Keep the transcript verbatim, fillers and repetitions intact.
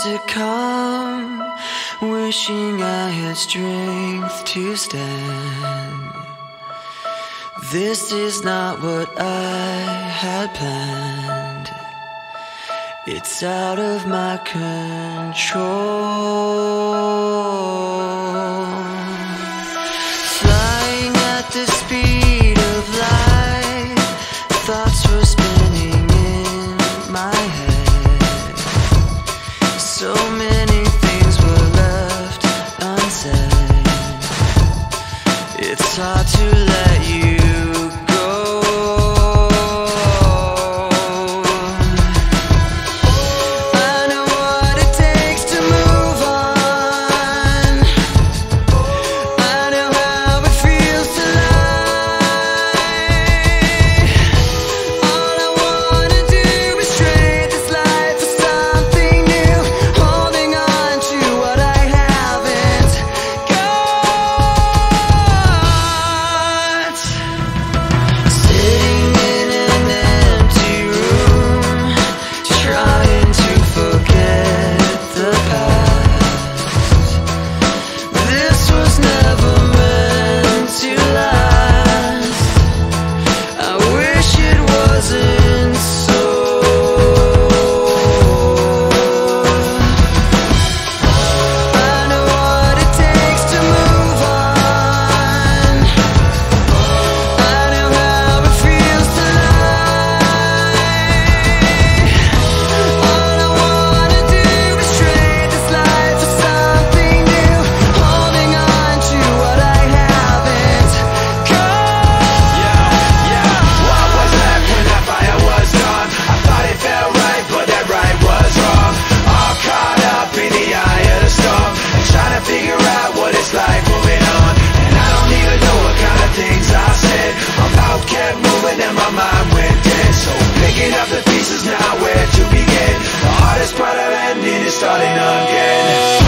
to come, wishing I had strength to stand. This is not what I had planned. It's out of my control. Flying at the speed of light, thoughts were spinning in my head. So many things were left unsaid. It's hard to let you and my mind went dead. So picking up the pieces now, where to begin? The hardest part of ending is starting again.